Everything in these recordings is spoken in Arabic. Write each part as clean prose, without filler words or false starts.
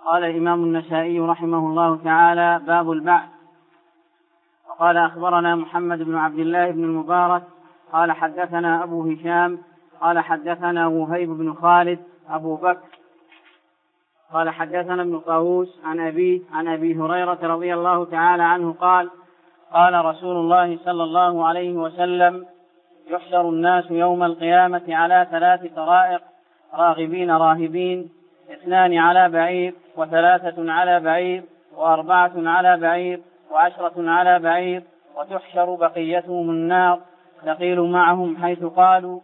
قال الإمام النسائي رحمه الله تعالى: باب البعث. وقال: أخبرنا محمد بن عبد الله بن المبارك قال حدثنا أبو هشام قال حدثنا وهيب بن خالد أبو بكر قال حدثنا ابن طاووس عن أبي هريرة رضي الله تعالى عنه قال: قال رسول الله صلى الله عليه وسلم: يحشر الناس يوم القيامة على 3 طرائق: راغبين راهبين، 2 على بعير، 3 على بعير، 4 على بعير، 10 على بعير، وتحشر بقيتهم النار تقيل معهم حيث قالوا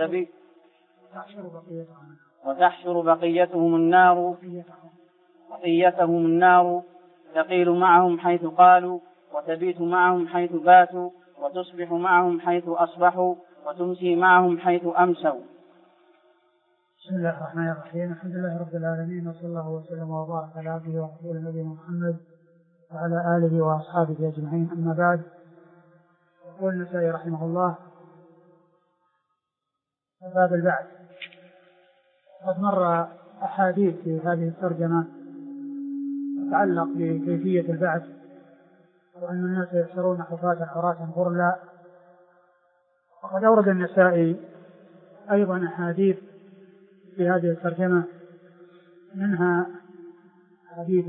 وتحشر بقيتهم النار تقيل معهم حيث قالوا وتبيت معهم حيث باتوا وتصبح معهم حيث أصبحوا وتمسي معهم حيث أمسوا. بسم الله الرحمن الرحيم. الحمد لله رب العالمين، وصلى الله وسلم وبارك على عبده ورسوله نبينا محمد وعلى آله وأصحابه أجمعين. أما بعد، يقول النسائي رحمه الله: باب البعث. قد مر أحاديث في هذه الترجمة تتعلق بكيفية البعث، وأن الناس يحشرون حفاة عراة غرلا. وقد أورد النسائي أيضا أحاديث في هذه الترجمة، منها حديث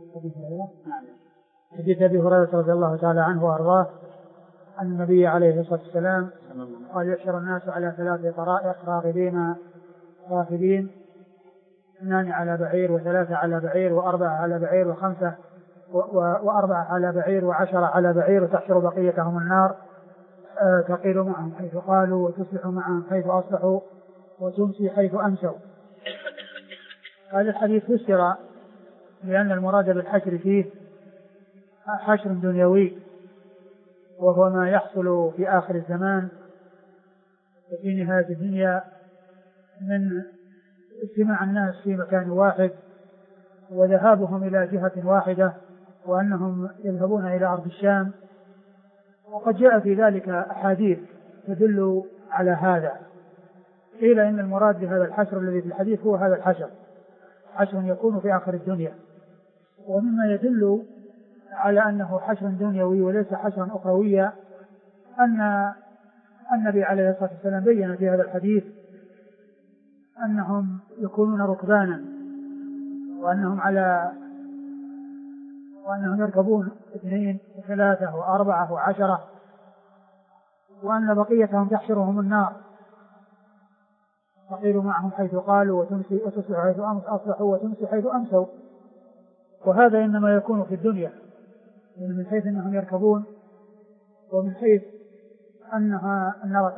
أبي هريرة رضي الله تعالى عنه وأرضاه أن النبي عليه الصلاة والسلام قال: يحشر الناس على 3 طرائق: راغبين راهبين، 2 على بعير، 3 على بعير، 4 على بعير، 5 على بعير، 10 على بعير، وتحشر بقيتهم النار تقيل معهم حيث قالوا وتصبح معهم حيث أصبحوا وتمسي حيث أمسوا. هذا الحديث فسر لأن المراد بالحشر فيه حشر دنيوي، وهو ما يحصل في آخر الزمان وفي نهاية الدنيا من اجتماع الناس في مكان واحد وذهابهم إلى جهة واحدة، وأنهم يذهبون إلى أرض الشام. وقد جاء في ذلك أحاديث تدل على هذا. قيل إن المراد بهذا الحشر الذي في الحديث هو هذا الحشر، حشر يكون في آخر الدنيا. ومما يدل على أنه حشر دنيوي وليس حشرا أخرويا أن النبي عليه الصلاة والسلام بين في هذا الحديث أنهم يكونون ركبانا، وأنهم يركبون 2 و3 و4 و10، وأن بقيتهم تحشرهم النار تقيل معهم حيث قالوا وتصبح حيث أصبحوا وتمسي حيث أمسوا. وهذا إنما يكون في الدنيا، من حيث أنهم يركبون، ومن حيث أنها النار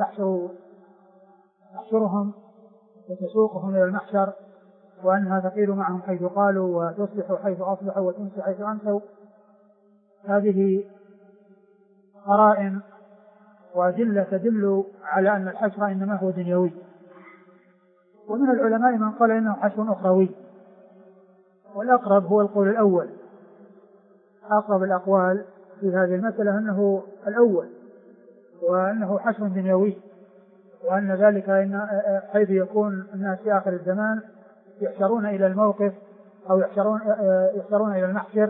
تحشرهم وتسوقهم إلى المحشر، وأنها تقيل معهم حيث قالوا وتصبح حيث أصبحوا وتمسي حيث أمسوا. هذه قرائن وأدلة تدل على أن الحشر إنما هو دنيوي. ومن العلماء من قال إنه حشر أخروي، والأقرب هو القول الأول. أقرب الأقوال في هذه المسألة أنه الأول، وأنه حشر دنيوي، وأن ذلك حيث يكون الناس في آخر الزمان يحشرون إلى الموقف أو يحشرون إلى المحشر،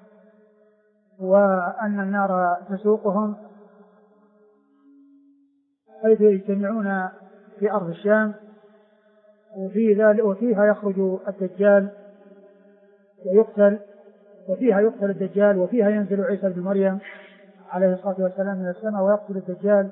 وأن النار تسوقهم حيث يجتمعون في أرض الشام، وفيها يخرج الدجال ويقتل، وفيها يقتل الدجال، وفيها ينزل عيسى بن مريم عليه الصلاة والسلام من السماء ويقتل الدجال.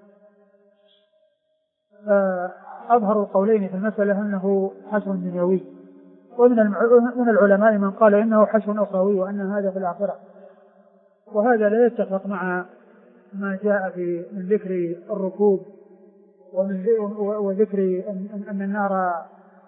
فأظهر القولين في المسألة أنه حشر دنيوي. ومن العلماء من قال إنه حشر أخروي وأن هذا في الآخرة. وهذا لا يتفق مع ما جاء من ذكر الركوب وذكر أن النار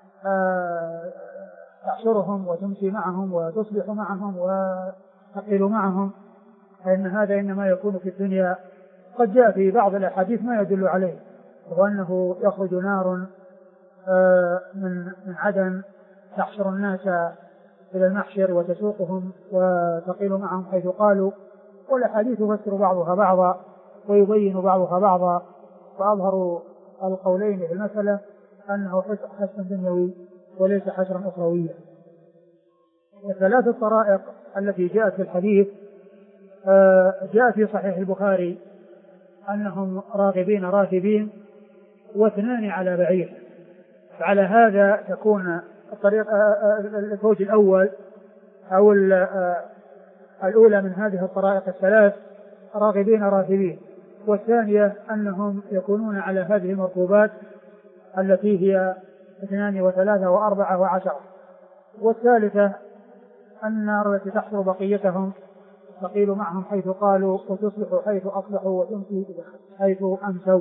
تحشرهم وتمسي معهم وتصبح معهم وتقيل معهم، فإن هذا إنما يكون في الدنيا. قد جاء في بعض الأحاديث ما يدل عليه، وهو أنه يخرج نار من عدن تحشر الناس إلى المحشر وتسوقهم وتقيل معهم حيث قالوا. والأحاديث تفسر بعضها بعضا ويبين بعضها بعضا، فأظهر القولين في المسألة أنه حشر دنيوي وليس حشرا أخرويا. وثلاث الطرائق التي جاءت في الحديث جاء في صحيح البخاري أنهم راغبين راكبين واثنان على بعير. فعلى هذا تكون الطريق الفوج الأول أو الأولى من هذه الطرائق الثلاث راغبين راكبين، والثانية أنهم يكونون على هذه المركوبات التي هي 2 و3 و4 و10، والثالثة النار التي تحصر بقيتهم تقيل معهم حيث قالوا وتصبح حيث أصبحوا وتمسي حيث أمسوا.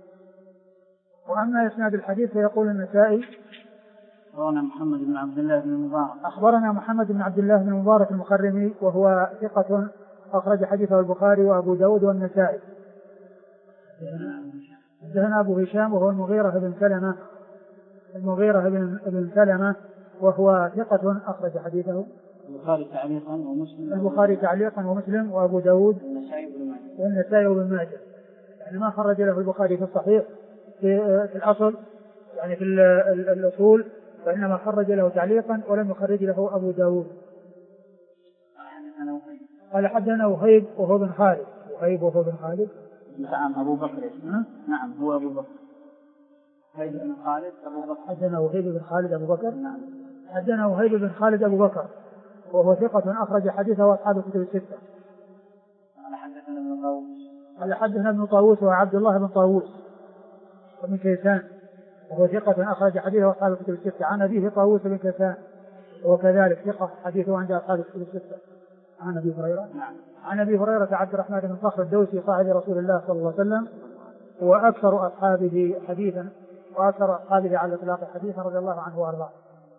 وأما إسناد الحديث فيقول النسائي أخبرنا محمد بن عبد الله بن المبارك. أخبرنا محمد بن عبد الله بن المبارك المخرمي وهو ثقة أخرج حديثه البخاري وأبو داود والنسائي. حدثنا أبو هشام وهو المغيرة بن سلمة وهو ثقة أخرج حديثه البخاري تعليقا ومسلم وأبو داود والنسائي وابن ماجه. يعني ما خرج له البخاري في الصحيح في الأصل يعني في الأصول، فإنما خرج له تعليقا ولم يخرج له أبو داود. قال حدثنا وهيب وهو بن خالد. نعم أبو بكر. نعم هو أبو بكر. وهيب بن خالد أبو بكر. حدثنا وهيب بن خالد أبو بكر. نعم حدثنا وهيب بن خالد أبو بكر وهو ثقة أخرج حديثه أصحاب الكتب الستة. قال حدثنا ابن طاووس وعبد الله بن طاووس ومن كيسان وهو ثقة أخرج حديثه أصحاب الكتب الستة. عن أبيه طاووس بن كيسان وكذلك ثقة حديثه عند أصحاب الكتب الستة. عن أبي هريرة. عن أبي هريرة عبد الرحمن بن صخر الدوسي صاحب رسول الله صلى الله عليه وسلم وأكثر أصحابه حديثا وأكثر أصحابه على إطلاق حديثا رضي الله عنه وأرضاه.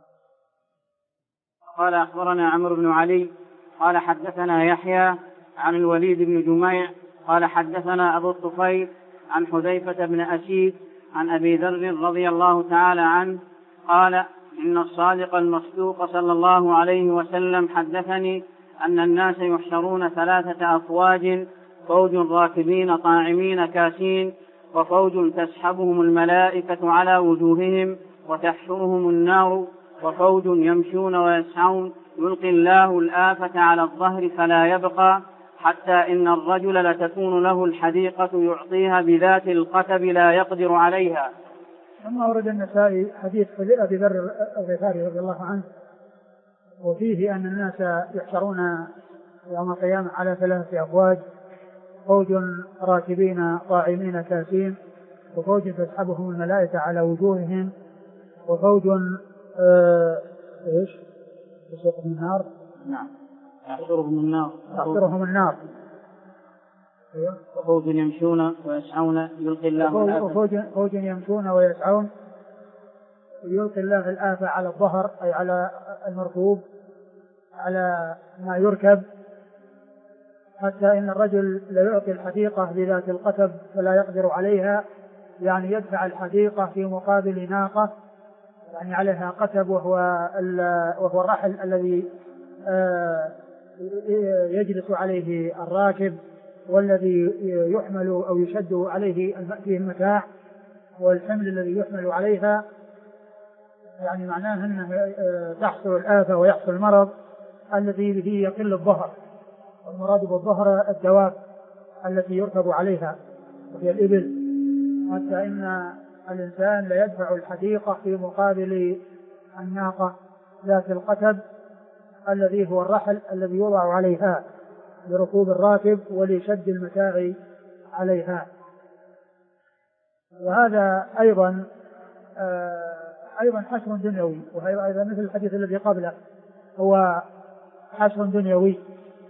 قال أخبرنا عمرو بن علي قال حدثنا يحيى عن الوليد بن جميع قال حدثنا أبو الطفيل عن حذيفة بن أسيد عن أبي ذر رضي الله تعالى عنه قال إن الصادق المصدوق صلى الله عليه وسلم حدثني أن الناس يحشرون 3 أفواج، فوج راكبين طاعمين كاسين، وفوج تسحبهم الملائكة على وجوههم وتحشرهم النار، وفوج يمشون ويسعون يلقي الله الآفة على الظهر فلا يبقى حتى إن الرجل لتكون له الحديقة يعطيها بذات القتب لا يقدر عليها. ثم أورد النسائي حديث أبي ذر الغفاري رضي الله عنه وفيه أن الناس يحشرون يوم القيامة على 3 أفواج، فوج راكبين طاعمين كاسين، وفوج تسحبهم الملائكة على وجوههم، وفوج يسوقهم النار. نعم يحشرهم النار. وفوج يمشون ويسعون يلقي الله وفوج يمشون ويسعون يلقي الله الآفة على الظهر أي على المركوب على ما يركب، حتى إن الرجل لا الحديقة بذات القتب فلا يقدر عليها، يعني يدفع الحديقة في مقابل ناقة يعني عليها قتب وهو الرحل الذي يجلس عليه الراكب والذي يحمل أو يشد عليه فيه المتاع والحمل الذي يحمل عليها، يعني معناه أنه تحصل الآفة ويحصل المرض الذي به يقل الظهر، والمراد بالظهر الدواب التي يركب عليها وهي الإبل، حتى إن الإنسان لا يدفع الحديقة في مقابل الناقة ذات القتب الذي هو الرحل الذي يوضع عليها لركوب الراكب ولشد المتاع عليها. وهذا أيضا حشر دنيوي، وهي أيضا مثل الحديث الذي قبله هو حشر دنيوي.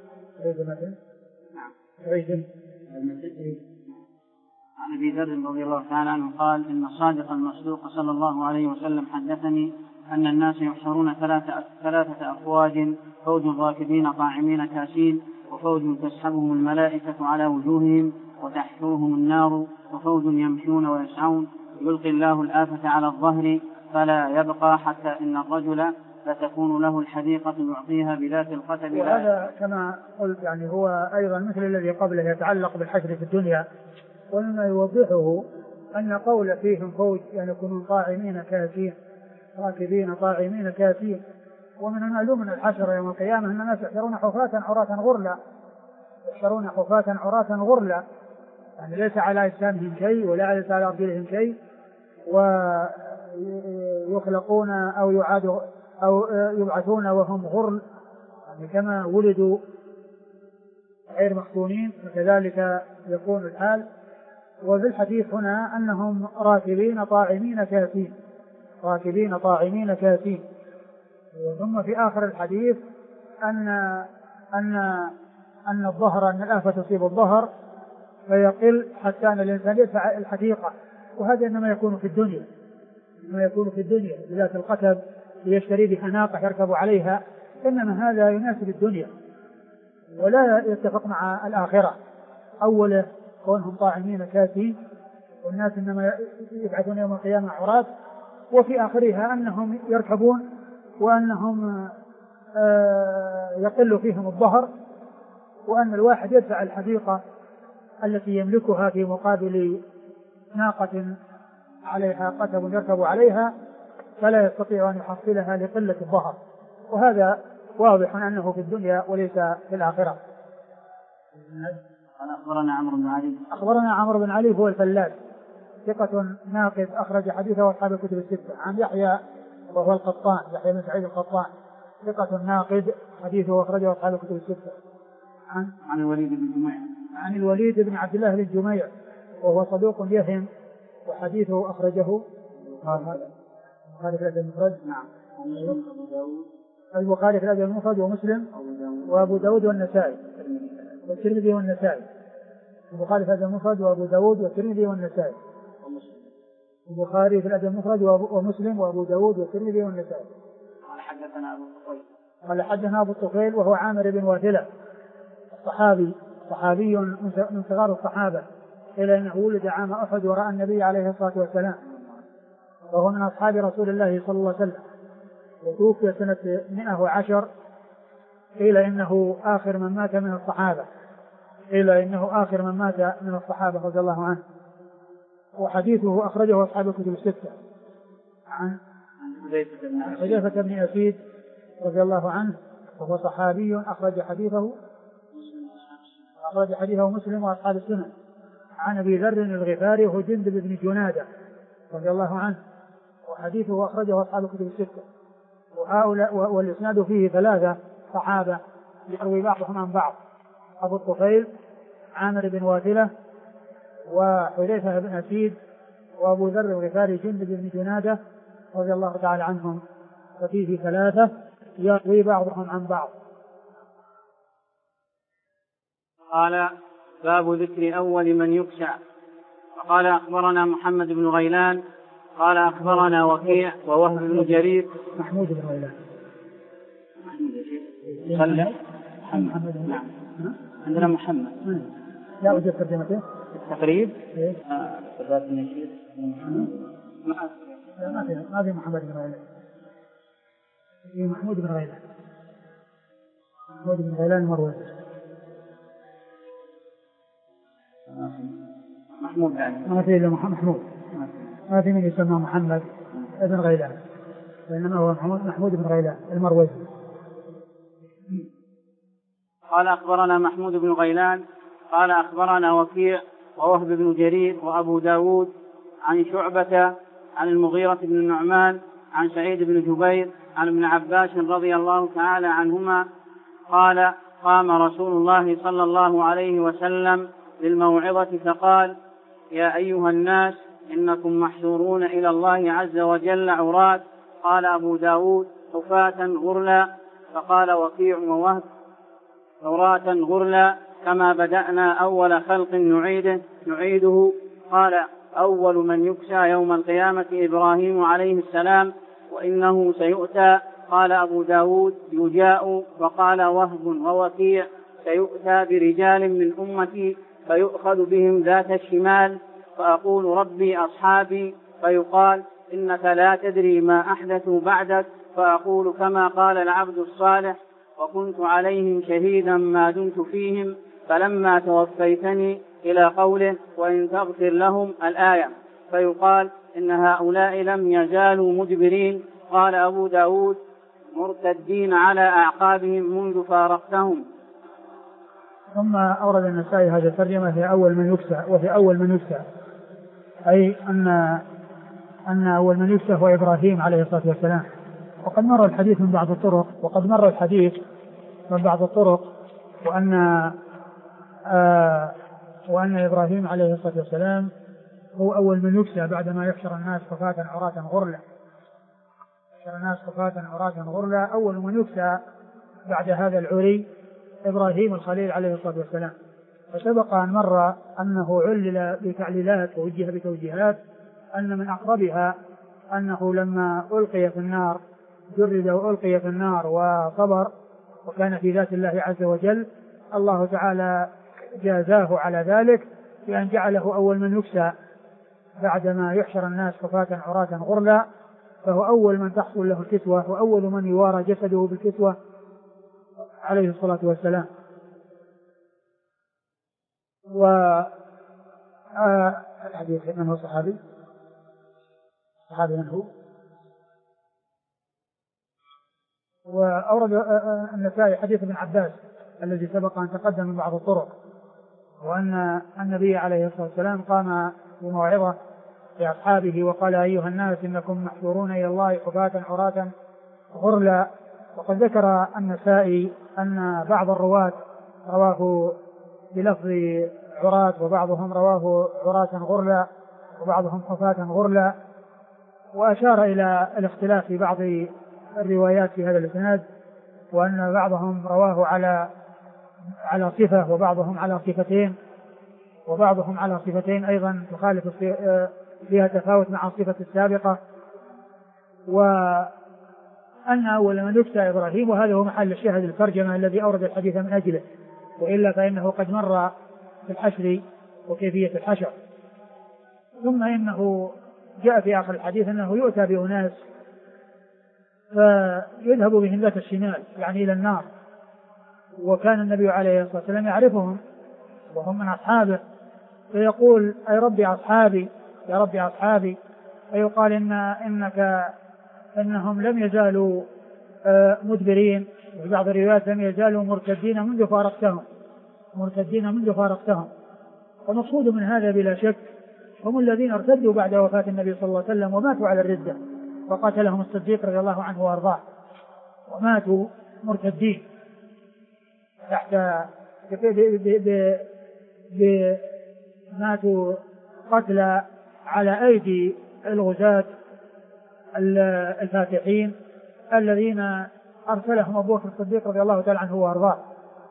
عن أبي ذر رضي الله تعالى عنه قال إن الصادق المصدوق صلى الله عليه وسلم حدثني أن الناس يحشرون 3 أفواج، فوج راكبين طاعمين كاسين، وفوج تسحبهم الملائكة على وجوههم وتحشرهم النار، وفوج يمشون ويسعون يلقي الله الآفة على الظهر فلا يبقى حتى إن الرجل فتكون له الحديقة يعطيها بذات القتب. وهذا كما قلت يعني هو أيضا مثل الذي قبله يتعلق بالحشر في الدنيا، ومما يوضحه أن قول فيهم فوج يعني يكونون طاعمين كاسين راكبين طاعمين كاسين، ومن المعلوم من الحشر يوم القيامة أن الناس يحشرون حفاة عراة غرلا، يحشرون حفاة عراة غرلا، يعني ليس على أجسامهم شيء ولا ليس على أرجلهم شيء، ويخلقون أو يعادوا أو يبعثون وهم غرل، يعني كما ولدوا غير مختونين وكذلك يكون الحال. وفي الحديث هنا أنهم راكبين طاعمين كاسين، راكبين طاعمين كاسين. ثم في آخر الحديث أن الظهر، أن الآفة تصيب الظهر فيقل حتى أن الإنسان يدفع الحديقة، وهذا إنما يكون في الدنيا، إنما يكون في الدنيا بذات القتب ليشتري بها ناقة يركب عليها، إنما هذا يناسب الدنيا ولا يتفق مع الآخرة. أوله كونهم طاعمين كاسين والناس إنما يبعثون يوم القيامة عراة، وفي آخرها أنهم يركبون وأنهم يقل فيهم الظهر، وأن الواحد يدفع الحديقة التي يملكها في مقابل ناقة عليها قتب يركب عليها فلا يستطيع أن يحصلها لقلة الظهر، وهذا واضح أنه في الدنيا وليس في الآخرة. أخبرنا عمرو بن علي. أخبرنا عمرو بن علي هو الفلاس ثقة ناقد أخرج حديثه أصحاب الكتب الستة. عن يحيى وهو القطان، يحيى بن سعيد القطان ثقة ناقد حديثه أخرجه أصحاب الكتب الستة. عن الوليد بن جميع. عن الوليد بن عبد الله بن جميع وهو صدوق يهم وحديثه أخرجه البخاري في الأدب المفرد. نعم. البخاري في الأدب المفرد ومسلم وأبو داود والنسائي والترمذي والنسائي. البخاري في الأدب المفرد وأبو داود والترمذي والنسائي. البخاري في الأدب المفرد ومسلم وأبو داود والترمذي والنسائي. قال حدثنا أبو الطفيل. قال حدثنا أبو الطفيل وهو عامر بن واثلة صحابي من صغار الصحابة، إلى أنه ولد عام أحد ورأى النبي عليه الصلاة والسلام، وهو من أصحاب رسول الله صلى الله عليه وسلم، وتوفي سنة 110. قيل إنه آخر من مات من الصحابة، رضي الله عنه. وحديثه أخرجه أصحاب الكتب الستة. عن حذيفة بن أسيد رضي الله عنه وهو صحابي أخرج حديثه مسلم وأصحاب السنن. عن أبي ذر الغفاري وهو جندب بن جنادة رضي الله عنه، وحديثه أخرجه أصحاب الكتب الستة. والإسناد فيه 3 صحابة يروي بعضهم عن بعض: أبو الطفيل، عامر بن واثلة، وحذيفة بن أسيد، وأبو ذر الغفاري جندب بن جنادة رضي الله تعالى عنهم، ففيه 3 يروي بعضهم عن بعض. قال: باب ذكر أول من يكشع. وقال: أخبرنا محمد بن غيلان قال: أخبرنا وكيع ووهب بن جرير. محمود بن غيلان. محمد. نعم. عندنا محمد. لا أوجد ترجمته. تقريب. ما في محمد بن غيلان. في محمود بن غيلان. محمود بن غيلان المروزي. محمود يعني. ما في إلا محمود. ما في من يسمى محمد بن غيلان، وإنما هو محمود بن غيلان المروزي. قال: أخبرنا محمود بن غيلان قال: أخبرنا وكيع ووهب بن جرير وأبو داود عن شعبة عن المغيرة بن النعمان عن سعيد بن جبير عن ابن عباس رضي الله تعالى عنهما قال: قام رسول الله صلى الله عليه وسلم للموعظة فقال: يا أيها الناس إنكم محشورون إلى الله عز وجل عراة. قال أبو داود: حفاة غرلا. فقال وكيع ووهب: عراة غرلا كما بدأنا أول خلق نعيده. قال: أول من يكسى يوم القيامة إبراهيم عليه السلام وإنه سيؤتى. قال أبو داود: يجاء. وقال وهب ووكيع: سيؤتى برجال من أمتي فيؤخذ بهم ذات الشمال فأقول ربي أصحابي، فيقال إنك لا تدري ما أحدثوا بعدك، فأقول كما قال العبد الصالح: وكنت عليهم شهيدا ما دمت فيهم، فلما توفيتني، إلى قوله: وإن تغفر لهم الآية، فيقال إن هؤلاء لم يزالوا مدبرين. قال أبو داود: مرتدين على أعقابهم منذ فارقتهم. ثم أورد النسائي هذه الترجمة في أول من يكسى، وفي أول من يكسى أي أن أول من يكسى هو إبراهيم عليه الصلاة والسلام. وقد مر الحديث من بعض الطرق وأن إبراهيم عليه الصلاة والسلام هو أول من يكسى بعدما يحشر الناس حفاة عراة غرلا. أول من يكسى بعد هذا العري إبراهيم الخليل عليه الصلاة والسلام. فسبق أن مر أنه علل بتعليلات ووجه بتوجيهات، أن من أقربها أنه لما ألقي في النار جرد وألقي في النار وصبر وكان في ذات الله عز وجل، الله تعالى جازاه على ذلك بأن جعله أول من يكسى بعدما يحشر الناس حفاة عراة غرلا، فهو أول من تحصل له الكسوة وأول من يوارى جسده بالكسوة عليه الصلاة والسلام. الحديث من هو صحابي من هو؟ وأورد النسائي حديث ابن عباس الذي سبق أن تقدم من بعض الطرق، وأن النبي عليه الصلاة والسلام قام بموعظة لأصحابه وقال: أيها الناس إنكم محشورون إلى الله حفاة عراة غرلا. وقد ذكر النسائي أن بعض الرواة رواه بلفظ عراة، وبعضهم رواه عراة غرلا، وبعضهم حفاة غرلا، وأشار إلى الاختلاف في بعض الروايات في هذا الإسناد، وأن بعضهم رواه على صفة وبعضهم على صفتين، وبعضهم على صفتين أيضا تخالف فيها تفاوت مع الصفة السابقة، وأن أول من يكسى إبراهيم، وهذا هو محل الشاهد الترجمة الذي أورد الحديث من أجله، وإلا فإنه قد مر في الحشر وكيفية الحشر. ثم إنه جاء في آخر الحديث أنه يؤتى بأناس فيذهب بهم ذات الشمال يعني إلى النار، وكان النبي عليه الصلاة والسلام يعرفهم وهم من أصحابه، فيقول: أي ربي أصحابي يا ربي أصحابي، فيقال إنهم لم يزالوا مدبرين، وفي بعض الروايات لم يزالوا مرتدين منذ فارقتهم. والمقصود من هذا بلا شك هم الذين ارتدوا بعد وفاة النبي صلى الله عليه وسلم وماتوا على الردة، وقاتلهم الصديق رضي الله عنه وارضاه، وماتوا مرتدين ماتوا قتلى على أيدي الغزاة الفاتحين الذين أرسلهم أبو بكر الصديق رضي الله تعالى عنه وارضاه.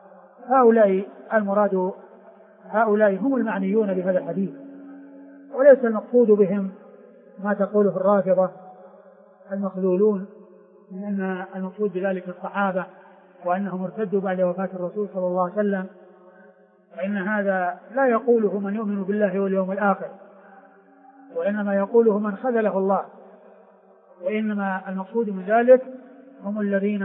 هؤلاء هم المعنيون بهذا الحديث، وليس المقصود بهم ما تقوله الرافضة المخذولون من أن المقصود بذلك الصحابة وأنهم ارتدوا بعد وفاة الرسول صلى الله عليه وسلم، فإن هذا لا يقوله من يؤمن بالله واليوم الآخر، وإنما يقوله من خذله الله. وإنما المقصود من ذلك هم الذين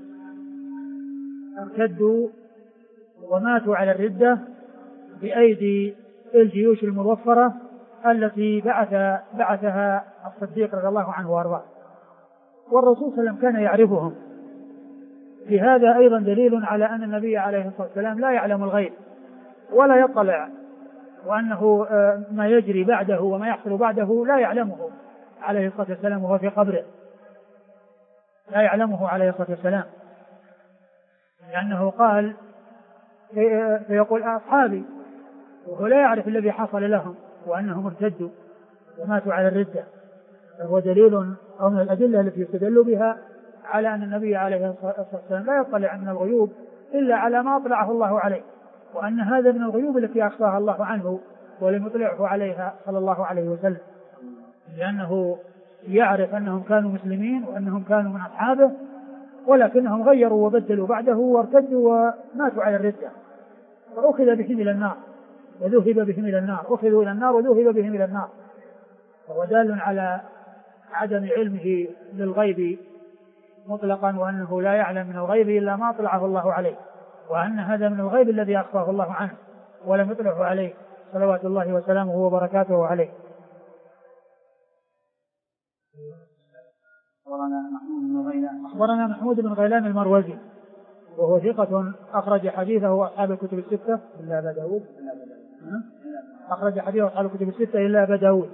ارتدوا وماتوا على الردة بأيدي الجيوش المظفرة التي بعثها الصديق رضي الله عنه وارضاه، والرسول صلى الله عليه وسلم كان يعرفهم. في هذا أيضا دليل على أن النبي عليه الصلاة والسلام لا يعلم الغيب ولا يطلع، وأنه ما يجري بعده وما يحصل بعده لا يعلمه عليه الصلاة والسلام وهو في قبره، لا يعلمه عليه الصلاة والسلام، لأنه قال فيقول أصحابي، وهو لا يعرف الذي حصل لهم وأنهم ارتدوا وماتوا على الردة. فهو دليل أو من الأدلة التي يستدل بها على أن النبي عليه الصلاة والسلام لا يطلع من الغيوب إلا على ما أطلعه الله عليه، وأن هذا من الغيوب التي أخفاها الله عنه ولم يطلعه عليها صلى الله عليه وسلم، لأنه يعرف أنهم كانوا مسلمين وأنهم كانوا من أصحابه، ولكنهم غيروا وبدلوا بعده وارتدوا وماتوا على الردة، فأخذ بهم إلى النار وذهب بهم إلى النار، أخذوا إلى النار وذهب بهم إلى النار. فهو دال على عدم علمه للغيب مطلقا، وأنه لا يعلم من الغيب إلا ما أطلعه الله عليه، وأن هذا من الغيب الذي أخفاه الله عنه ولم يطلعه عليه صلوات الله وسلامه وبركاته عليه. أخبرنا محمود بن غيلان المروزي وهو ثقة أخرج حديثه أصحاب الكتب الستة إلا أبا داود. أخرج حديثه أصحاب الكتب الستة إلا أبا داود.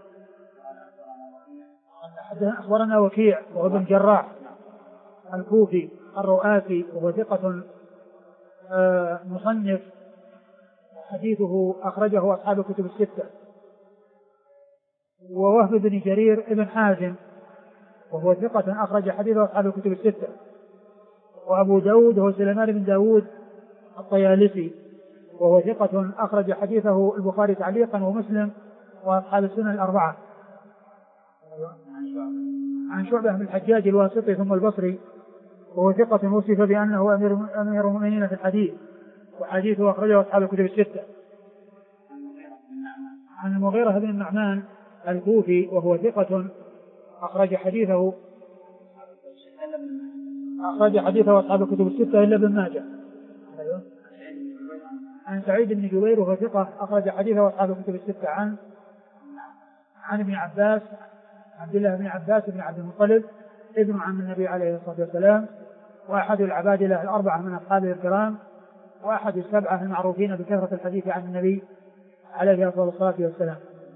أخبرنا وكيع وهو بن جراح الكوفي الرؤاسي وهو ثقة مصنف حديثه أخرجه أصحاب الكتب الستة. ووهب بن جرير ابن حازم وهو ثقة أخرج حديثه أصحاب الكتب الستة. وأبو داود هو سليمان بن داود الطيالسي وهو ثقة أخرج حديثه البخاري تعليقا ومسلم وأصحاب السنن الأربعة. عن شعبة بن الحجاج الواسطي ثم البصري وهو ثقة وصف بأنه أمير المؤمنين في الحديث وحديثه أخرجه أصحاب الكتب الستة. عن المغيرة بن النعمان الكوفي وهو ثقة أخرج حديثه أصحاب الكتب الستة إلا ابن ماجه. عن سعيد بن جبير وهو ثقة أخرج حديثه أصحاب الكتب الستة. عن ابن عباس عبد الله بن عباس بن عبد المطلب ابن عم النبي عليه الصلاة والسلام وأحد العبادلة الأربعة من أصحابه الكرام وأحد السبعة المعروفين بكثرة الحديث عن النبي عليه الصلاة والسلام.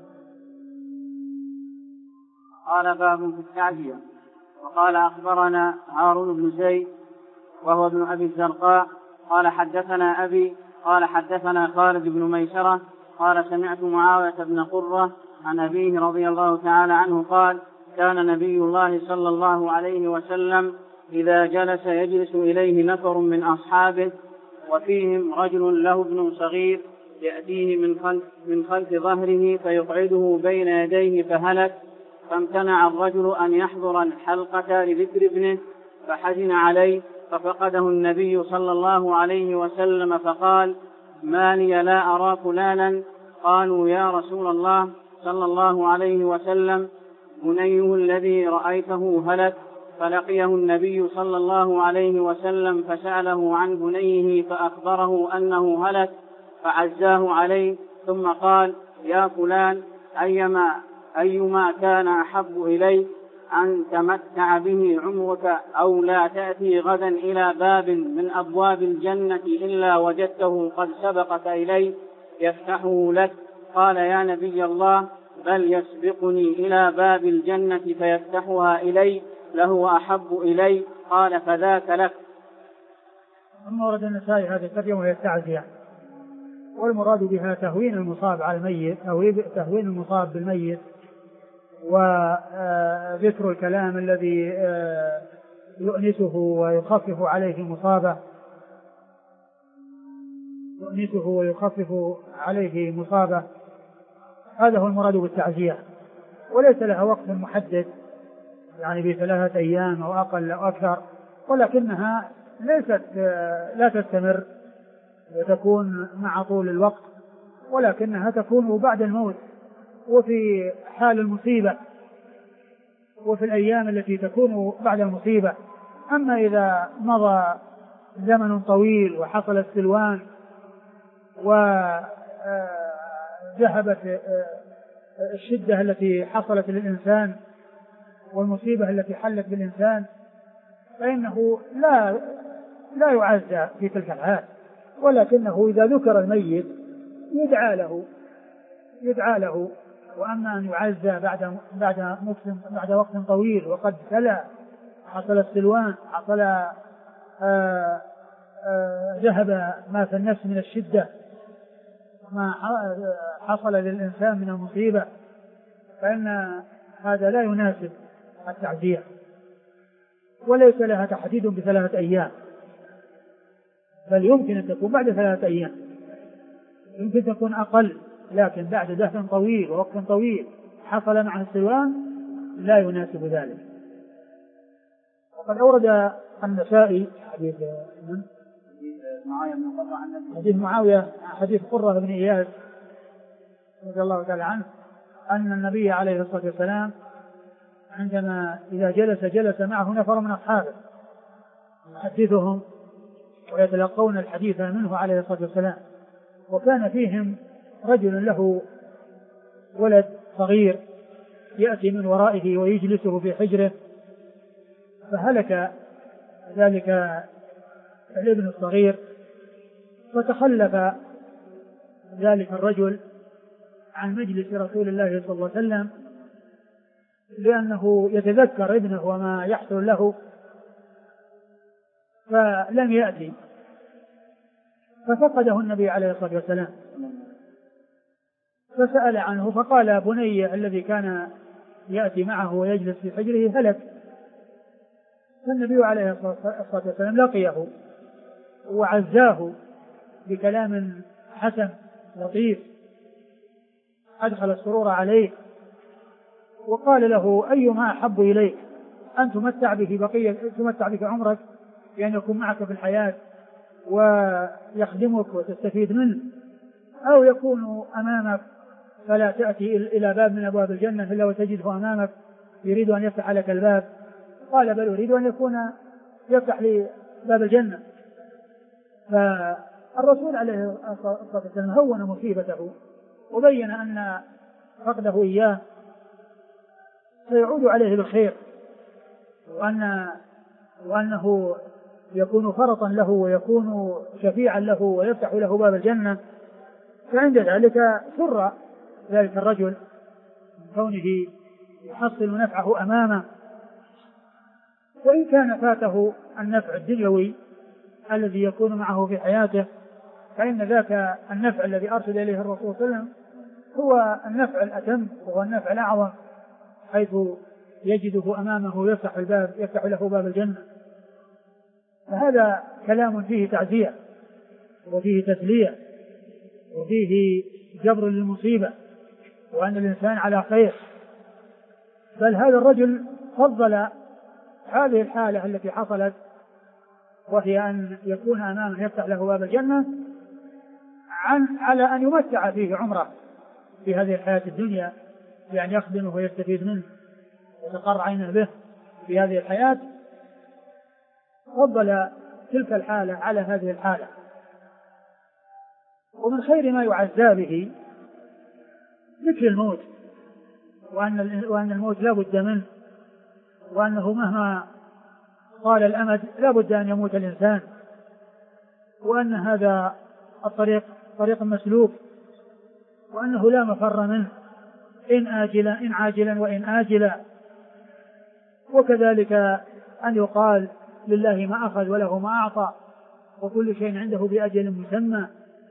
قال باب في التعزية. وقال أخبرنا هارون بن زيد وهو ابن أبي الزرقاء قال حدثنا أبي قال حدثنا خالد بن ميسرة قال سمعت معاوية بن قرة عن أبيه رضي الله تعالى عنه قال كان نبي الله صلى الله عليه وسلم إذا جلس يجلس إليه نفر من أصحابه وفيهم رجل له ابن صغير يأتيه من خلف ظهره فيقعده بين يديه فهلك فامتنع الرجل أن يحضر الحلقة لذكر ابنه فحزن عليه ففقده النبي صلى الله عليه وسلم فقال ما لي لا أرى فلانا قالوا يا رسول الله صلى الله عليه وسلم بنيه الذي رأيته هلك فلقيه النبي صلى الله عليه وسلم فسأله عن بنيه فأخبره أنه هلك فعزاه عليه ثم قال يا فلان أيما كان أحب إليك أن تمتع به عمرك أو لا تأتي غدا إلى باب من أبواب الجنة إلا وجدته قد سبقك إليه يفتحه لك قال يا نبي الله بل يسبقني إلى باب الجنة فيفتحها إلي له أحب إلي قال فذاك لك. ثم ورد النسائي هذه الترجمة وهي التعزية والمراد بها تهوين المصاب على الميت أو تهوين المصاب بالميت وذكر الكلام الذي يؤنسه ويخفف عليه مصابه هذا هو المراد بالتعزية وليس لها وقت محدد يعني ب3 أيام أو أقل أو أكثر ولكنها لا تستمر وتكون مع طول الوقت ولكنها تكون بعد الموت وفي حال المصيبة وفي الأيام التي تكون بعد المصيبة. أما إذا مضى زمن طويل وحصل السلوان وذهبت الشدة التي حصلت للإنسان والمصيبة التي حلت بالإنسان فإنه لا يعزى في تلك الحال ولكنه إذا ذكر الميت يدعى له وأما أن يعزى بعد وقت طويل وقد تلا حصل السلوان حصل ذهب ما في النفس من الشدة ما حصل للإنسان من المصيبة فإن هذا لا يناسب التعزية وليس لها تحديد ب3 أيام بل يمكن أن تكون بعد 3 أيام يمكن تكون أقل لكن بعد دهر طويل ووقت طويل حصل مع السلوان لا يناسب ذلك. وقد أورد النسائي حديث معاوية حديث قرة بن إياس رضي الله تعالى عنه أن النبي عليه الصلاة والسلام عندما إذا جلس معه نفر من أصحابه يحدثهم ويتلقون الحديث منه عليه الصلاة والسلام وكان فيهم رجل له ولد صغير يأتي من ورائه ويجلسه في حجره فهلك ذلك الابن الصغير، وتخلف ذلك الرجل عن مجلس رسول الله صلى الله عليه وسلم لأنه يتذكر ابنه وما يحصل له، فلم يأتي، ففقده النبي عليه الصلاة والسلام، فسأل عنه فقال بني الذي كان يأتي معه ويجلس في حجره هلك. فالنبي عليه الصلاة والسلام لقيه وعزاه بكلام حسن لطيف أدخل السرور عليه، وقال له أيما أحب إليك أن تمتع به عمرك بأن يكون معك في الحياة ويخدمك وتستفيد منه، أو يكون أمامك فلا تأتي إلى باب من أبواب الجنة إلا وتجده أمامك يريد أن يفتح لك الباب؟ قال بل أريد أن يكون يفتح لي باب الجنة. فالرسول عليه الصلاة والسلام هون مصيبته وبين أن فقده إياه سيعود عليه بالخير، وأنه يكون فرطا له ويكون شفيعا له ويفتح له باب الجنة. فعند ذلك سر ذلك الرجل من كونه يحصل نفعه أمامه، وإن كان فاته النفع الدنيوي الذي يكون معه في حياته، فإن ذاك النفع الذي أرشد إليه الرسول صلى الله عليه وسلم هو النفع الأتم وهو النفع الأعظم، حيث يجده أمامه يفتح له باب الجنة. فهذا كلام فيه تعزية وفيه تسلية وفيه جبر للمصيبة وأن الإنسان على خير. بل هذا الرجل فضل هذه الحالة التي حصلت وهي أن يكون أمامه يفتح له باب الجنة على أن يمتع فيه عمره في هذه الحياة الدنيا، يعني يخدمه ويستفيد منه وتقر عينه به في هذه الحياة. فضل تلك الحالة على هذه الحالة. ومن خير ما يعزى به ذكر الموت، وأن الموت لا بد منه، وأنه مهما طال الأمد لا بد أن يموت الإنسان، وأن هذا الطريق طريق مسلوك، وأنه لا مفر منه إن عاجلا وإن آجلا. وكذلك أن يقال لله ما أخذ وله ما أعطى وكل شيء عنده بأجل مسمى.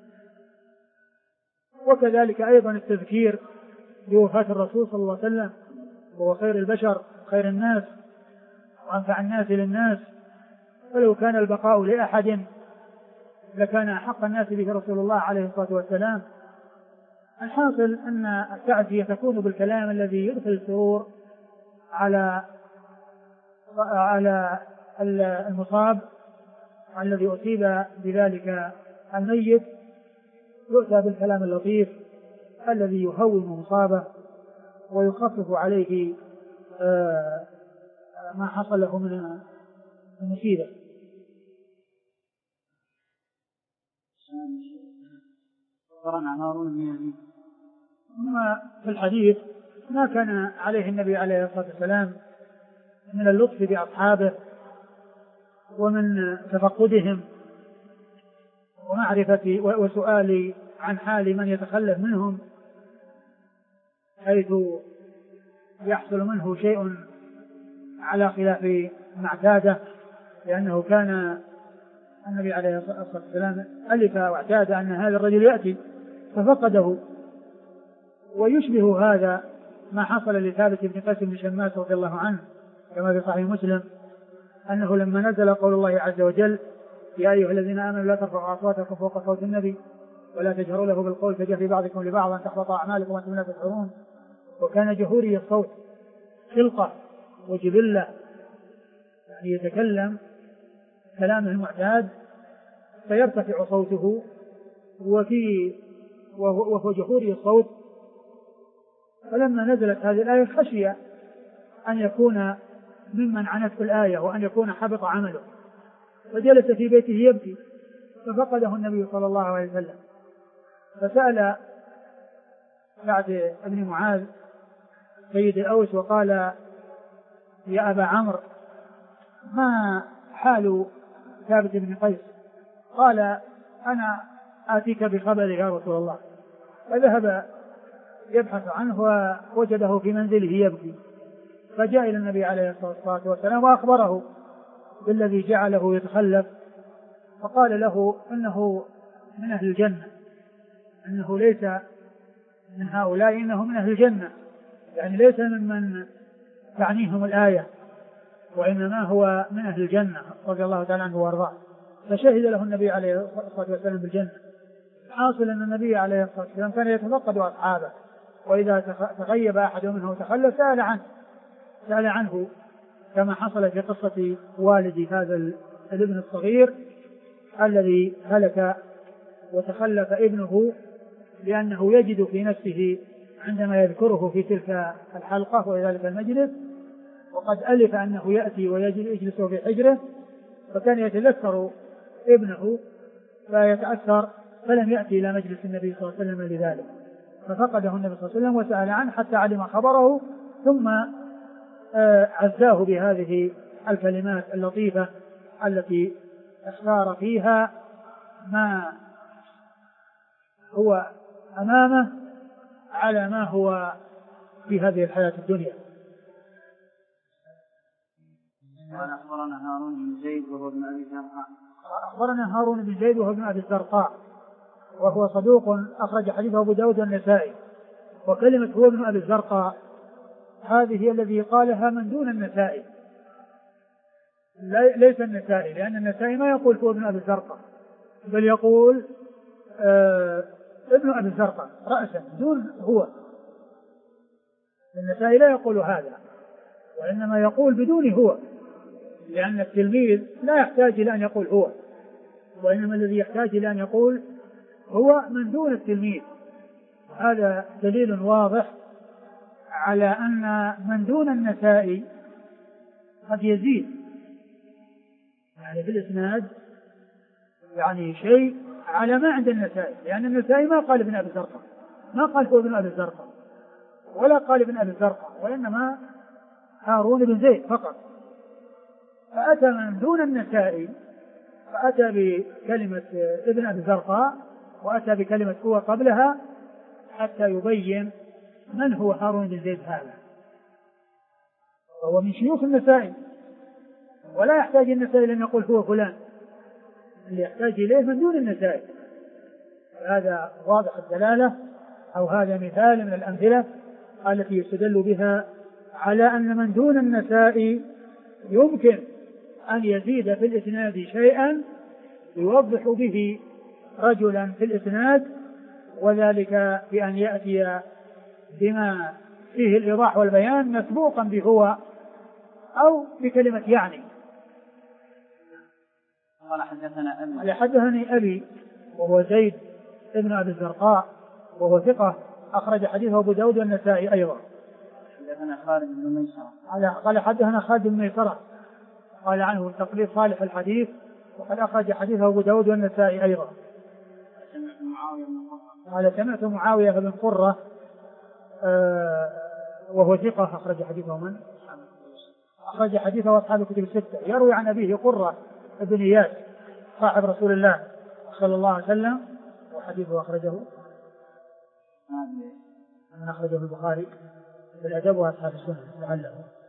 وكذلك أيضا التذكير بوفاة الرسول صلى الله عليه وسلم، وهو خير البشر خير الناس وأنفع الناس للناس، ولو كان البقاء لأحد لكان أحق الناس به رسول الله عليه الصلاة والسلام. الحاصل أن التعزية تكون بالكلام الذي يدخل السرور على المصاب الذي أصيب بذلك الميت، يؤتى بالكلام اللطيف الذي يهون مصابه ويخفف عليه ما حصل له من المصيبة. أما في الحديث ما كان عليه النبي عليه الصلاة والسلام من اللطف بأصحابه ومن تفقدهم ومعرفة وسؤال عن حال من يتخلف منهم، حيث يحصل منه شيء على خلاف معتاده، لأنه كان النبي عليه الصلاة والسلام ألف واعتاد أن هذا الرجل يأتي ففقده. ويشبه هذا ما حصل لثابت بن قيس بن شماس رضي الله عنه كما في صحيح مسلم، أنه لما نزل قول الله عز وجل يا أيها الذين آمنوا لا ترفعوا أصواتكم فوق صوت النبي ولا تجهروا له بالقول كجهر بعضكم لبعض أن تحبط أعمالكم وأنتم لا تشعرون. وكان جهوري الصوت خلقة وجبلة، يعني يتكلم كلامه المعتاد فيرتفع صوته وهو جهوري الصوت. فلما نزلت هذه الآية خشي أن يكون ممن عنته الآية وأن يكون حبط عمله، فجلس في بيته يبكي، ففقده النبي صلى الله عليه وسلم، فسأل سعد بن معاذ سيد الأوس وقال يا أبا عمرو ما حال ثابت بن قيس؟ قال أنا آتيك بخبر يا رسول الله. فذهب يبحث عنه ووجده في منزله يبكي، فجاء إلى النبي عليه الصلاة والسلام وأخبره بالذي جعله يتخلف، فقال له إنه من أهل الجنة، إنه ليس من هؤلاء، إنه من أهل الجنة، يعني ليس ممن تعنيهم الآية، وإنما هو من أهل الجنة رضي الله تعالى عنه وارضاه. فشهد له النبي عليه الصلاة والسلام بالجنة. حاصل أن النبي عليه الصلاة والسلام كان يتفقد أصحابه، وإذا تغيب أحد منه تخلف سأل عنه، كما حصل في قصة والد هذا الابن الصغير الذي هلك وتخلف ابنه، لأنه يجد في نفسه عندما يذكره في تلك الحلقة وذلك المجلس، وقد ألف أنه يأتي ويجلس في حجره، فكان يتذكر ابنه فيتأثر، فلم يأتي إلى مجلس النبي صلى الله عليه وسلم لذلك، ففقده النبي صلى الله عليه وسلم وسأل عنه حتى علم خبره، ثم عزاه بهذه الكلمات اللطيفة التي اختار فيها ما هو أمامه على ما هو في هذه الحياة الدنيا. أخبرنا هارون بن زيد وهو ابن أبي الزرقاء. أخبرنا هارون بن زيد وهو ابن أبي الزرقاء، وهو صدوق أخرج حديثه أبو داود والنسائي. وكلمة هو ابن أبي الزرقاء هذه هي الذي قالها من دون النسائي، ليس النسائي، لأن النسائي ما يقول هو ابن أبي الزرقاء، بل يقول ابن أبي الزرقاء رأسا دون هو. النسائي لا يقول هذا، وإنما يقول بدون هو، لأن التلميذ لا يحتاج إلى أن يقول هو، وإنما الذي يحتاج إلى أن يقول هو من دون التلميذ. هذا دليل واضح على أن من دون النسائي قد يزيد يعني بالإسناد يعني شيء على ما عند النسائي، لأن النسائي ما قال ابن أبي الزرقاء، ما قال هو ابن أبي الزرقاء ولا قال ابن أبي الزرقاء، وإنما هارون بن زيد فقط. فأتى من دون النسائي فأتى بكلمة ابن أبي الزرقاء وأتى بكلمة هو قبلها حتى يبين من هو هارون بن زيد هذا، وهو من شيوخ النسائي، ولا يحتاج النسائي لأن يقول هو فلان، اللي يحتاج إليه من دون النسائي. هذا واضح الدلالة، أو هذا مثال من الأمثلة التي يستدل بها على أن من دون النسائي يمكن أن يزيد في الإسناد شيئا يوضح به رجلا في الإسناد، وذلك بأن يأتي بما فيه الإيضاح والبيان مسبوقا بهو أو بكلمة يعني. قال حدثني أبي وهو زيد ابن أبي الزرقاء وهو ثقة أخرج حديثه أبو داود والنسائي أيضا. حدثنا خالد بن ميسرة. قال حدثنا خالد بن ميسرة قال عنه تقريب صالح الحديث، وقد أخرج حديثه أبو داود والنسائي أيضا. قال سمعت معاوية بن قرة وهو ثقة أخرج حديثه من؟ أخرج حديثه أصحاب الكتب الستة، يروي عن أبيه قرة ابن إياس صاحب رسول الله صلى الله عليه وسلم، وحديثه أخرجه من أخرجه البخاري في الأدب وأصحاب السنة لعله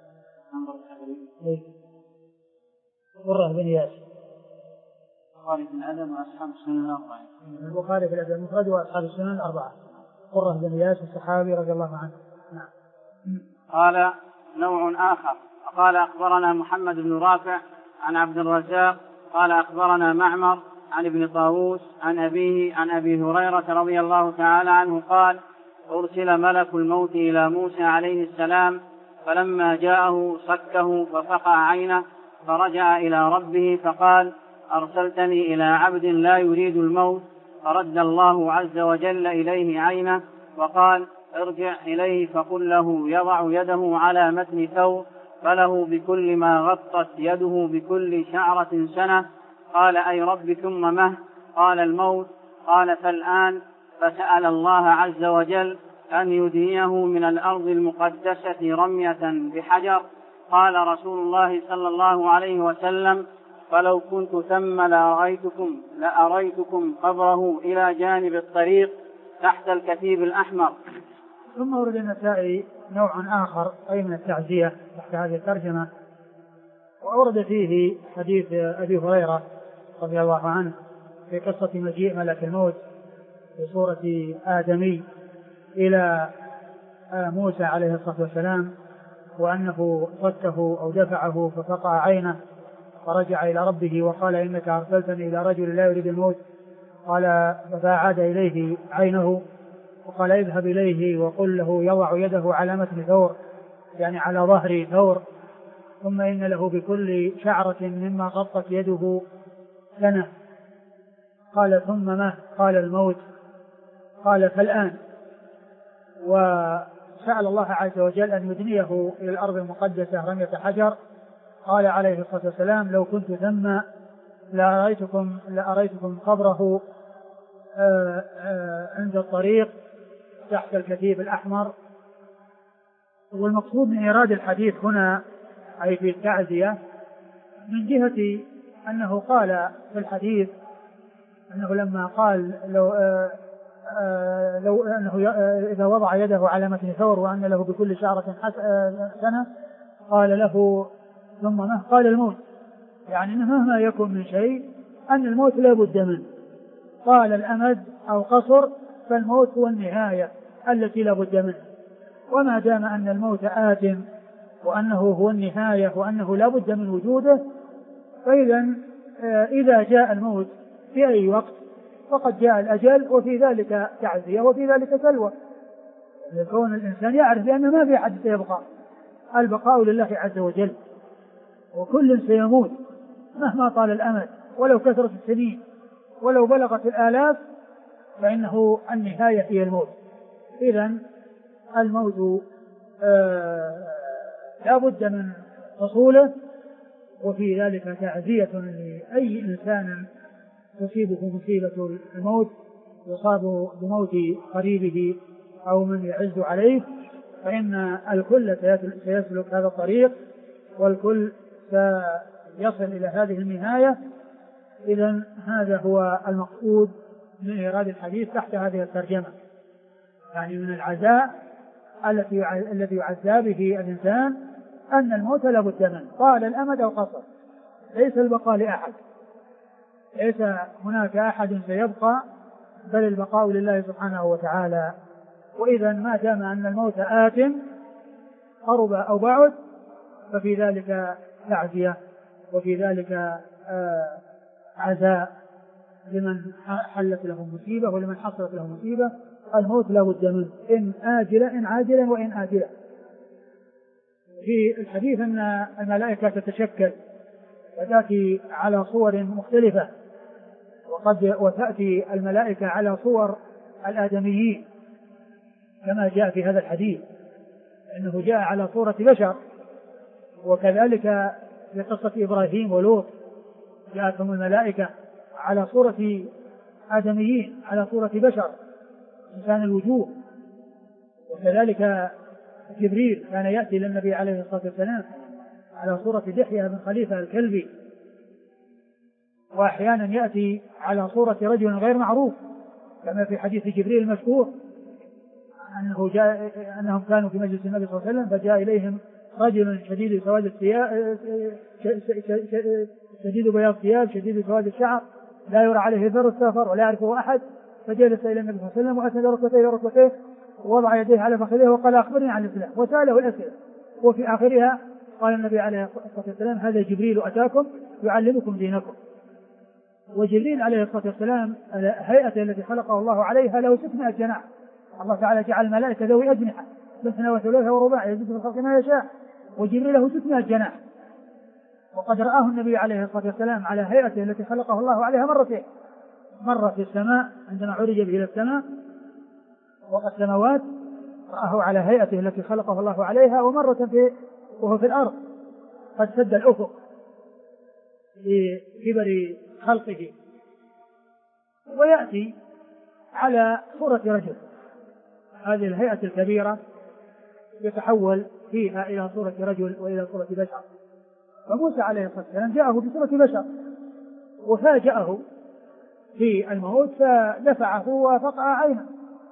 قرة بن إياس البخاري في الأدب وأصحاب السنن الأربعة. البخاري في الأدب المفرد وأصحاب السنن الأربعة. قرة بن إياس الصحابي رضي الله عنه. نعم. قال نوع آخر. قال أخبرنا محمد بن رافع عن عبد الرزاق قال أخبرنا معمر عن ابن طاووس عن أبيه عن أبي هريرة رضي الله تعالى عنه قال أرسل ملك الموت إلى موسى عليه السلام، فلما جاءه صكه ففقع عينه، فرجع إلى ربه فقال أرسلتني إلى عبد لا يريد الموت، فرد الله عز وجل إليه عينه وقال ارجع إليه فقل له يضع يده على متن ثوب فله بكل ما غطت يده بكل شعرة سنة. قال أي رب ثم مه؟ قال الموت. قال فالآن. فسأل الله عز وجل أن يدنيه من الأرض المقدسة رمية بحجر، قال رسول الله صلى الله عليه وسلم: فلو كنت ثم لأريتكم قبره إلى جانب الطريق تحت الكثيب الأحمر. ثم ورد النسائي نوع آخر أي من التعزية تحت هذه الترجمة، وأورد فيه حديث أبي هريرة رضي الله عنه في قصة مجيء ملك الموت في صورة آدمي إلى موسى عليه الصلاة والسلام، وأنه صكه أو دفعه ففقع عينه فرجع إلى ربه وقال: إنك أرسلتني إلى رجل لا يريد الموت. قال: فأعاد إليه عينه وقال: اذهب إليه وقل له يضع يده على متن ثور، يعني على ظهر ثور، ثم إن له بكل شعرة مما غطت يده سنة. قال: ثم ما؟ قال: الموت. قال: فالآن. وسأل الله عز وجل أن يدنيه إلى الأرض المقدسة رمية حجر. قال عليه الصلاة والسلام: لو كنت ثم لأريتكم قبره عند الطريق تحت الكثيب الأحمر. والمقصود من إيراد الحديث هنا أي في التعزية من جهة أنه قال في الحديث أنه لما قال لو أنه إذا وضع يده على متن ثور وأن له بكل شعرة سنة، قال له: ثم ما؟ قال: الموت. يعني أنه مهما يكون من شيء أن الموت لا بد منه. قال: الأمد أو قصر، فالموت هو النهاية التي لا بد منه. وما دام أن الموت آت وأنه هو النهاية وأنه لا بد من وجوده، فإذا إذا جاء الموت في أي وقت فقد جاء الأجل، وفي ذلك تعزية وفي ذلك سلوى. يكون الإنسان يعرف بأن ما في أحد سيبقى، البقاء لله عز وجل، وكل سيموت مهما طال الأمد ولو كثرت السنين ولو بلغت الآلاف، فإنه النهاية هي الموت. إذن الموت لا بد من حصوله، وفي ذلك تعزية لأي إنسان تصيبه مصيبة الموت، يصاب بموت قريبه أو من يعز عليه، فإن الكل سيسلك هذا الطريق والكل سيصل إلى هذه النهاية. إذن هذا هو المقصود من إيراد الحديث تحت هذه الترجمة، يعني من العزاء الذي يعزى به الإنسان أن الموت لا بد منه، طال الأمد أو قصر، ليس البقاء لأحد، ليس هناك أحد سيبقى، بل البقاء لله سبحانه وتعالى. وإذا ما دام أن الموت آت قرب أو بعد، ففي ذلك تعزية وفي ذلك عزاء لمن حلت له مصيبة ولمن حصلت له مصيبة. الموت لا بد منه، إن آجلا إن عاجلا وإن آجلا. في الحديث أن الملائكة تتشكل وتأتي على صور مختلفة، وتأتي الملائكة على صور الآدميين كما جاء في هذا الحديث، أنه جاء على صورة بشر. وكذلك في قصة إبراهيم ولوط جاءتهم الملائكة على صورة آدميين، على صورة بشر إنسان الوجوه. وكذلك جبريل كان يأتي للنبي عليه الصلاة والسلام على صورة دحية بن خليفة الكلبي، وأحيانا يأتي على صورة رجل غير معروف كما في حديث جبريل المشهور أنهم كانوا في مجلس النبي صلى الله عليه وسلم، فجاء إليهم رجل شديد سواد الثياب، شديد بياض الثياب، شديد سواد الشعر، لا يرى عليه ذر السفر ولا يعرفه أحد، فجلس إلى النبي صلى الله عليه وسلم وأسند ركبتيه ووضع يديه على فخذيه وقال: أخبرني عن الإسلام، وسأله الأسئلة. وفي آخرها قال النبي عليه الصلاة والسلام: هذا جبريل أتاكم يعلمكم دينكم. وجبريل عليه الصلاة والسلام هيئته التي خلقه الله عليها له 600 جناح. الله تعالى جعل الملائكة ذوي أجنحة مثنى وثلاثة ورباع يزيد في الخلق ما يشاء، وجبريل له 600 جناح. وقد رآه النبي عليه الصلاة والسلام على هيئته التي خلقه الله عليها مرتين، مرة في السماء عندما عرج به إلى السماء وقد السماوات رآه على هيئته التي خلقه الله عليها، ومرة وهو في الأرض قد سد الأفق لكبر خلقه. ويأتي على صورة رجل، هذه الهيئة الكبيرة يتحول فيها إلى صورة رجل وإلى صورة بشر. فموسى عليه الصلاة والسلام جاءه بصورة بشر وفاجأه في الموت فدفعه وفقع عينه،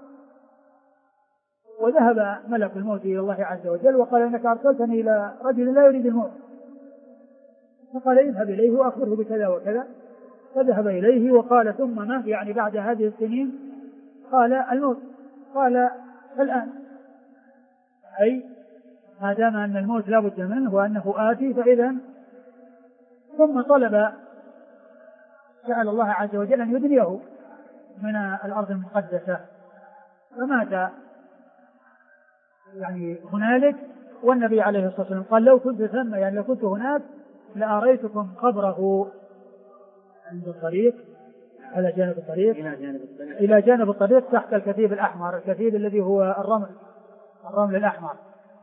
وذهب ملك الموت إلى الله عز وجل وقال إنك أرسلتني إلى رجل لا يريد الموت، فقال اذهب إليه وأخبره بكذا وكذا. فذهب إليه وقال ثم ما يعني بعد هذه السنين؟ قال الموت. قال الآن، أي ما دام أن الموت لا بد منه وأنه آتي فإذا. ثم سأل الله عز وجل أن يدنيه من الأرض المقدسة فمات يعني هنالك. والنبي عليه الصلاة والسلام قال لو كنت ثم يعني لو كنت هناك لأريتكم قبره عند الطريق على جانب الطريق إلى جانب الطريق تحت الكثيب الأحمر، الكثيب الذي هو الرمل الأحمر.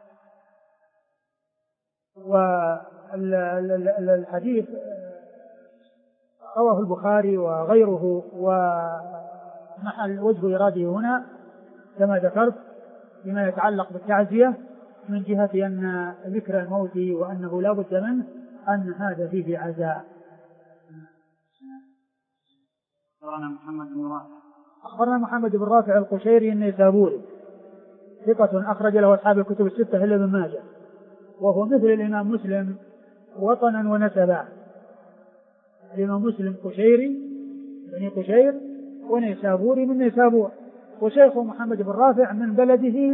والحديث رواه البخاري وغيره، ومحل وجه إراده هنا كما ذكرت بما يتعلق بالتعزية من جهة أن ذكر الموت وأنه لا بد منه أن هذا فيه عزاء. أخبرنا محمد بن رافع القشيري النيسابوري ثقة أخرج له أصحاب الكتب الستة إلا ابن ماجه، وهو مثل الإمام مسلم وطنا ونسبا. الإمام مسلم قشيري بني قشير ونيسابوري من نيسابور، وشيخ محمد بن رافع من بلده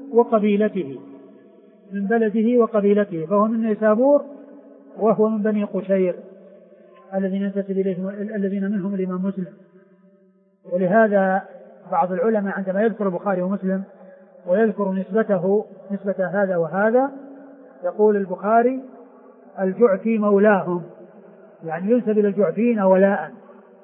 وقبيلته فهو من نيسابور وهو من بني قشير الذين ينتسب إليهم الذين منهم الإمام مسلم. ولهذا بعض العلماء عندما يذكر البخاري ومسلم ويذكر نسبة هذا وهذا يقول البخاري الجعفي مولاهم، يعني ينسب إلى الجعفيين ولاء،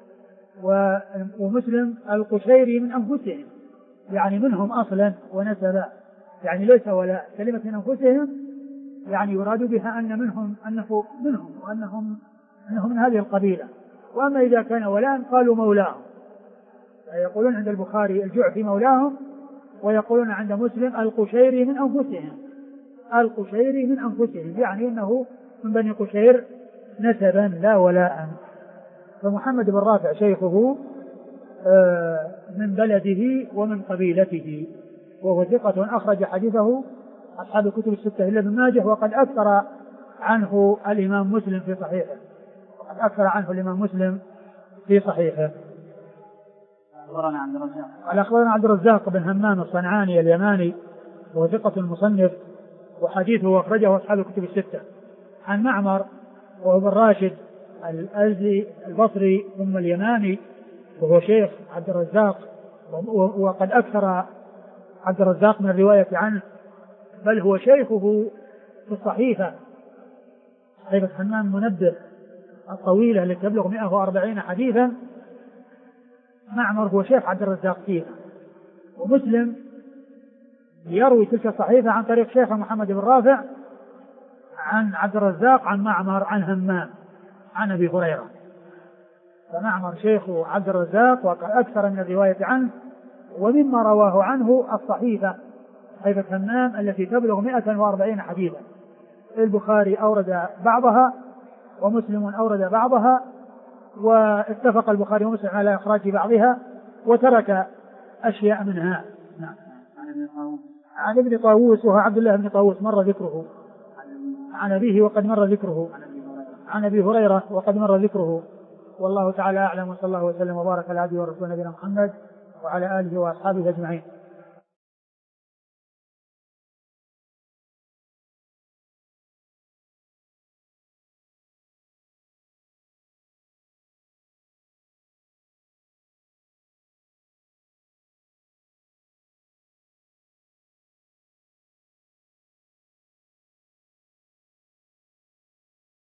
ومسلم القشيري من أنفسهم يعني منهم أصلا ونسبا، يعني ليس ولاء. كلمة من أنفسهم يعني يراد بها أن منهم وأنهم من هذه القبيلة. وأما إذا كان ولاء قالوا مولاهم، يقولون عند البخاري الجعفي مولاهم، ويقولون عند مسلم القشيري من أنفسهم يعني أنه من بني قشير نسبا لا ولاء. فمحمد بن رافع شيخه من بلده ومن قبيلته، وهو ثقة أخرج حديثه أصحاب الكتب الستة إلا ابن ماجه، وقد أكثر عنه الإمام مسلم في صحيحه. أخبرنا عبد الرزاق بن همام الصنعاني اليماني وهو ثقة مصنف، وحديثه أخرجه أصحاب الكتب الستة. عن معمر وهو بن راشد الأزدي البصري ثم اليماني، وهو شيخ عبد الرزاق، وقد أكثر عبد الرزاق من الرواية عنه، بل هو شيخه في الصحيفة، صحيفة حمام منبه الطويلة التي تبلغ 140 حديثا. معمر هو شيخ عبد الرزاق فيها، ومسلم يروي تلك الصحيفة عن طريق شيخ محمد بن رافع عن عبد الرزاق عن معمر عن همام عن أبي هريرة. فمعمر شيخ عبد الرزاق وقد أكثر من الرواية عنه، ومما رواه عنه الصحيفة صحيفة همام التي تبلغ 140 حديثا. البخاري أورد بعضها ومسلم أورد بعضها، واتفق البخاري ومسلم على إخراج بعضها وترك أشياء منها. نعم. عن ابن طاووس وهو عبد الله بن طاووس مر ذكره، عن أبيه وقد مر ذكره، عن أبي هريرة وقد مر ذكره. والله تعالى أعلم، وصلى الله وسلم وبارك على عبده ورسوله نبينا محمد وعلى آله وأصحابه أجمعين.